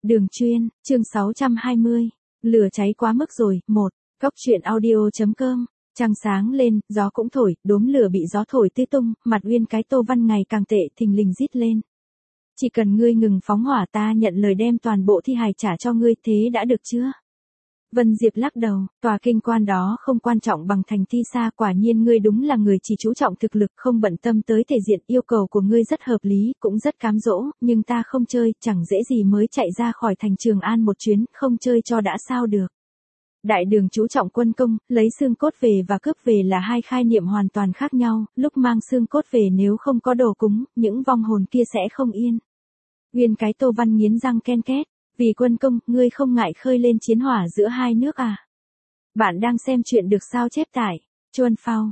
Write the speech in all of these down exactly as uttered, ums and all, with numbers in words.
Đường chuyên, chương sáu trăm hai mươi. Lửa cháy quá mức rồi. một. Cóc truyện audio.com. Trăng sáng lên, gió cũng thổi, đốm lửa bị gió thổi tứ tung, mặt Uyên cái Tô Văn ngày càng tệ thình lình rít lên. Chỉ cần ngươi ngừng phóng hỏa ta nhận lời đem toàn bộ thi hài trả cho ngươi, thế đã được chưa? Vân Diệp lắc đầu, tòa kinh quan đó không quan trọng bằng thành Thi Sa, quả nhiên ngươi đúng là người chỉ chú trọng thực lực không bận tâm tới thể diện, yêu cầu của ngươi rất hợp lý, cũng rất cám dỗ, nhưng ta không chơi, chẳng dễ gì mới chạy ra khỏi thành Trường An một chuyến, không chơi cho đã sao được. Đại đường chú trọng quân công, lấy xương cốt về và cướp về là hai khai niệm hoàn toàn khác nhau, lúc mang xương cốt về nếu không có đồ cúng, những vong hồn kia sẽ không yên. Uyên cái Tô Văn nghiến răng ken két. Vì quân công, ngươi không ngại khơi lên chiến hỏa giữa hai nước à? Bạn đang xem chuyện được sao chép tải. Chuan Phao,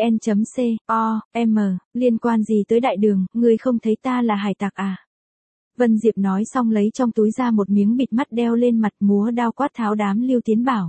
vn.co, m, liên quan gì tới đại đường, ngươi không thấy ta là hải tặc à? Vân Diệp nói xong lấy trong túi ra một miếng bịt mắt đeo lên mặt, múa đao quát tháo đám Lưu Tiến Bảo.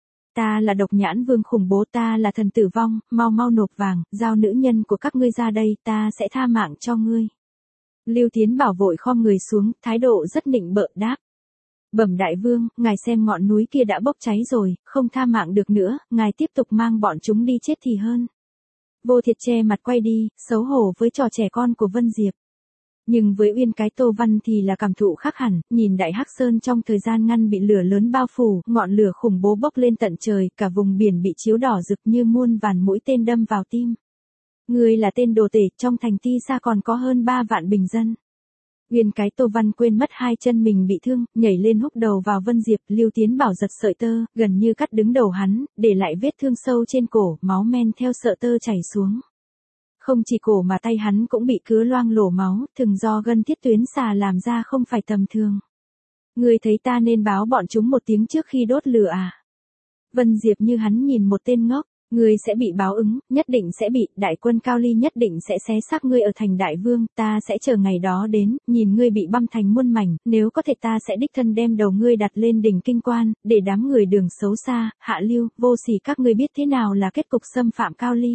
Ta là độc nhãn vương khủng bố, ta là thần tử vong, mau mau nộp vàng, giao nữ nhân của các ngươi ra đây, ta sẽ tha mạng cho ngươi. Lưu Tiến Bảo vội khom người xuống, thái độ rất nịnh bợ đáp. Bẩm đại vương, ngài xem ngọn núi kia đã bốc cháy rồi, không tha mạng được nữa, ngài tiếp tục mang bọn chúng đi chết thì hơn. Vô Thiệt che mặt quay đi, xấu hổ với trò trẻ con của Vân Diệp. Nhưng với Uyên cái Tô Văn thì là cảm thụ khác hẳn, nhìn Đại Hắc Sơn trong thời gian ngăn bị lửa lớn bao phủ, ngọn lửa khủng bố bốc lên tận trời, cả vùng biển bị chiếu đỏ rực như muôn vàn mũi tên đâm vào tim. Ngươi là tên đồ tể, trong thành Thi Sa còn có hơn ba vạn bình dân. Uyên cái Tô Văn quên mất hai chân mình bị thương, nhảy lên húc đầu vào Vân Diệp, Lưu Tiến Bảo giật sợi tơ, gần như cắt đứng đầu hắn, để lại vết thương sâu trên cổ, máu men theo sợi tơ chảy xuống. Không chỉ cổ mà tay hắn cũng bị cứa loang lổ máu, thường do gân thiết tuyến xà làm ra không phải tầm thường. Ngươi thấy ta nên báo bọn chúng một tiếng trước khi đốt lửa à? Vân Diệp như hắn nhìn một tên ngốc. Ngươi sẽ bị báo ứng, nhất định sẽ bị, đại quân Cao Ly nhất định sẽ xé xác ngươi ở thành Đại Vương, ta sẽ chờ ngày đó đến, nhìn ngươi bị băm thành muôn mảnh, nếu có thể ta sẽ đích thân đem đầu ngươi đặt lên đỉnh kinh quan, để đám người đường xấu xa, hạ lưu, vô sỉ các ngươi biết thế nào là kết cục xâm phạm Cao Ly.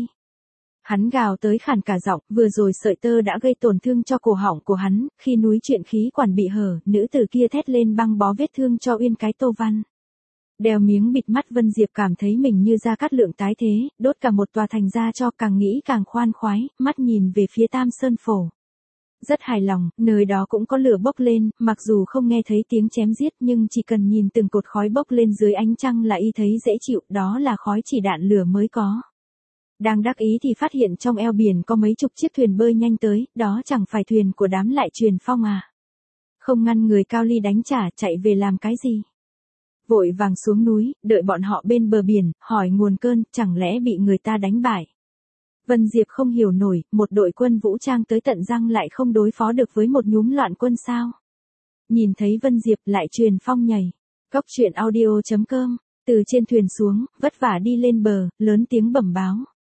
Hắn gào tới khàn cả giọng, vừa rồi sợi tơ đã gây tổn thương cho cổ họng của hắn, khi núi chuyện khí quản bị hở, nữ tử kia thét lên băng bó vết thương cho Uyên cái Tô Văn. Đeo miếng bịt mắt Vân Diệp cảm thấy mình như Gia Cát Lượng tái thế, đốt cả một tòa thành ra cho, càng nghĩ càng khoan khoái, mắt nhìn về phía Tam Sơn Phổ. Rất hài lòng, nơi đó cũng có lửa bốc lên, mặc dù không nghe thấy tiếng chém giết nhưng chỉ cần nhìn từng cột khói bốc lên dưới ánh trăng là y thấy dễ chịu, đó là khói chỉ đạn lửa mới có. Đang đắc ý thì phát hiện trong eo biển có mấy chục chiếc thuyền bơi nhanh tới, đó chẳng phải thuyền của đám Lại Truyền Phong à? Không ngăn người Cao Ly đánh trả, chạy về làm cái gì? Vội vàng xuống núi, đợi bọn họ bên bờ biển, hỏi nguồn cơn, chẳng lẽ bị người ta đánh bại. Vân Diệp không hiểu nổi, một đội quân vũ trang tới tận răng lại không đối phó được với một nhúm loạn quân sao. Nhìn thấy Vân Diệp Lại Truyền Phong nhảy. Cóc truyện audio.com, từ trên thuyền xuống, vất vả đi lên bờ, lớn tiếng bẩm báo.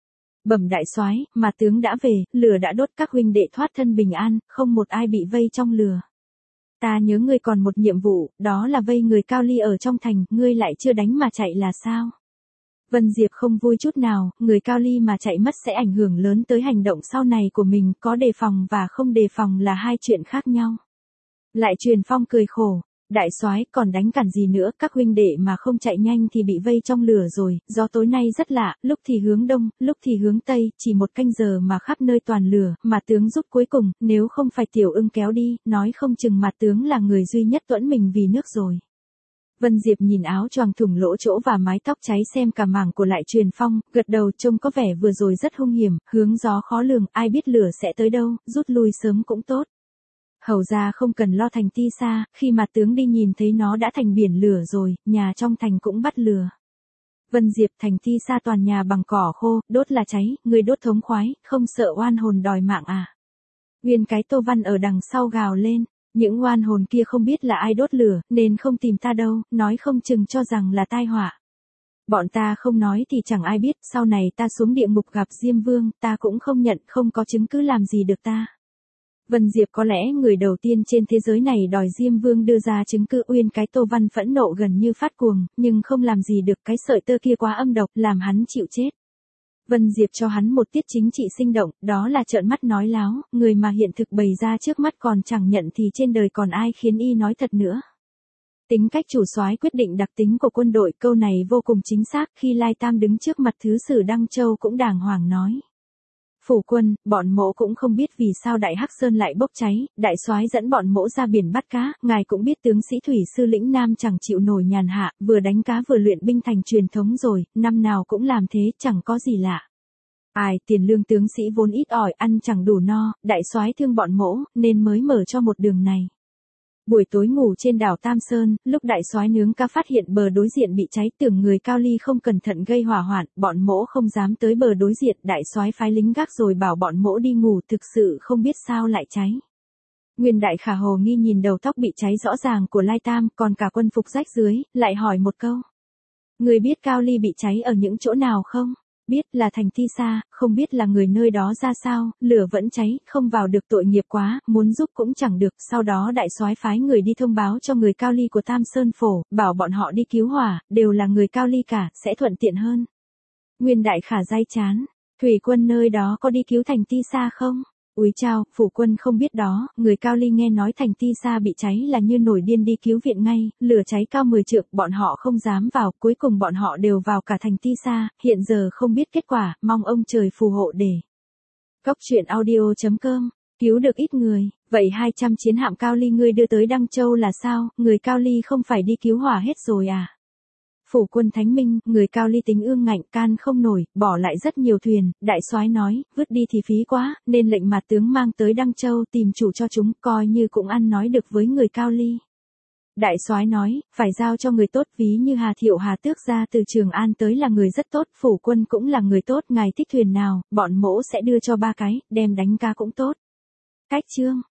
Bẩm đại soái, mà tướng đã về, lửa đã đốt, các huynh đệ thoát thân bình an, không một ai bị vây trong lửa. Ta nhớ ngươi còn một nhiệm vụ, đó là vây người Cao Ly ở trong thành, ngươi lại chưa đánh mà chạy là sao? Vân Diệp không vui chút nào, người Cao Ly mà chạy mất sẽ ảnh hưởng lớn tới hành động sau này của mình, có đề phòng và không đề phòng là hai chuyện khác nhau. Lại Truyền Phong cười khổ, đại soái còn đánh cản gì nữa, các huynh đệ mà không chạy nhanh thì bị vây trong lửa rồi, do tối nay rất lạ, lúc thì hướng đông, lúc thì hướng tây, chỉ một canh giờ mà khắp nơi toàn lửa, mà tướng rút cuối cùng, nếu không phải Tiểu Ưng kéo đi, nói không chừng mặt tướng là người duy nhất tuẫn mình vì nước rồi. Vân Diệp nhìn áo choàng thủng lỗ chỗ và mái tóc cháy xem cả mảng của Lại Truyền Phong, gật đầu, trông có vẻ vừa rồi rất hung hiểm, hướng gió khó lường, ai biết lửa sẽ tới đâu, rút lui sớm cũng tốt. Hầu ra không cần lo thành Thi Sa, khi mà tướng đi nhìn thấy nó đã thành biển lửa rồi, nhà trong thành cũng bắt lửa. Vân Diệp, thành Thi Sa toàn nhà bằng cỏ khô, đốt là cháy, người đốt thống khoái, không sợ oan hồn đòi mạng à? Uyên cái Tô Văn ở đằng sau gào lên, những oan hồn kia không biết là ai đốt lửa, nên không tìm ta đâu, nói không chừng cho rằng là tai họa. Bọn ta không nói thì chẳng ai biết, sau này ta xuống địa ngục gặp Diêm Vương, ta cũng không nhận, không có chứng cứ làm gì được ta. Vân Diệp có lẽ người đầu tiên trên thế giới này đòi Diêm Vương đưa ra chứng cứ. Uyên cái Tô Văn phẫn nộ gần như phát cuồng, nhưng không làm gì được, cái sợi tơ kia quá âm độc, làm hắn chịu chết. Vân Diệp cho hắn một tiết chính trị sinh động, đó là trợn mắt nói láo, người mà hiện thực bày ra trước mắt còn chẳng nhận thì trên đời còn ai khiến y nói thật nữa. Tính cách chủ soái quyết định đặc tính của quân đội, câu này vô cùng chính xác, khi Lai Tam đứng trước mặt thứ sử Đăng Châu cũng đàng hoàng nói. Phủ quân, bọn mỗ cũng không biết vì sao Đại Hắc Sơn lại bốc cháy, đại soái dẫn bọn mỗ ra biển bắt cá, ngài cũng biết tướng sĩ thủy sư lĩnh Nam chẳng chịu nổi nhàn hạ, vừa đánh cá vừa luyện binh thành truyền thống rồi, năm nào cũng làm thế, chẳng có gì lạ. Ai, tiền lương tướng sĩ vốn ít ỏi, ăn chẳng đủ no, đại soái thương bọn mỗ, nên mới mở cho một đường này. Buổi tối ngủ trên đảo Tam Sơn, lúc đại soái nướng cá phát hiện bờ đối diện bị cháy, tưởng người Cao Ly không cẩn thận gây hỏa hoạn, bọn mỗ không dám tới bờ đối diện, đại soái phái lính gác rồi bảo bọn mỗ đi ngủ, thực sự không biết sao lại cháy. Nguyên đại khả hồ nghi nhìn đầu tóc bị cháy rõ ràng của Lai Tam, còn cả quân phục rách dưới, lại hỏi một câu. Người biết Cao Ly bị cháy ở những chỗ nào không? Biết là thành Thi Sa, không biết là người nơi đó ra sao, lửa vẫn cháy, không vào được tội nghiệp quá, muốn giúp cũng chẳng được, sau đó đại soái phái người đi thông báo cho người Cao Ly của Tam Sơn Phổ, bảo bọn họ đi cứu hỏa, đều là người Cao Ly cả, sẽ thuận tiện hơn. Nguyên đại khả day chán, thủy quân nơi đó có đi cứu thành Thi Sa không? Úi chao, phủ quân không biết đó, người Cao Ly nghe nói thành Thi Sa bị cháy là như nổi điên đi cứu viện ngay, lửa cháy cao mười trượng, bọn họ không dám vào, cuối cùng bọn họ đều vào cả thành Thi Sa, hiện giờ không biết kết quả, mong ông trời phù hộ để. Cóc truyện audio chấm com, cứu được ít người, vậy hai trăm chiến hạm Cao Ly ngươi đưa tới Đăng Châu là sao, người Cao Ly không phải đi cứu hỏa hết rồi à? Phủ quân Thánh Minh, người Cao Ly tính ương ngạnh, can không nổi, bỏ lại rất nhiều thuyền, đại soái nói, vứt đi thì phí quá, nên lệnh mặt tướng mang tới Đăng Châu tìm chủ cho chúng, coi như cũng ăn nói được với người Cao Ly. Đại soái nói, phải giao cho người tốt, ví như Hà Thiệu Hà Tước ra từ Trường An tới là người rất tốt, phủ quân cũng là người tốt, ngài thích thuyền nào, bọn mỗ sẽ đưa cho ba cái, đem đánh cá cũng tốt. Cách chương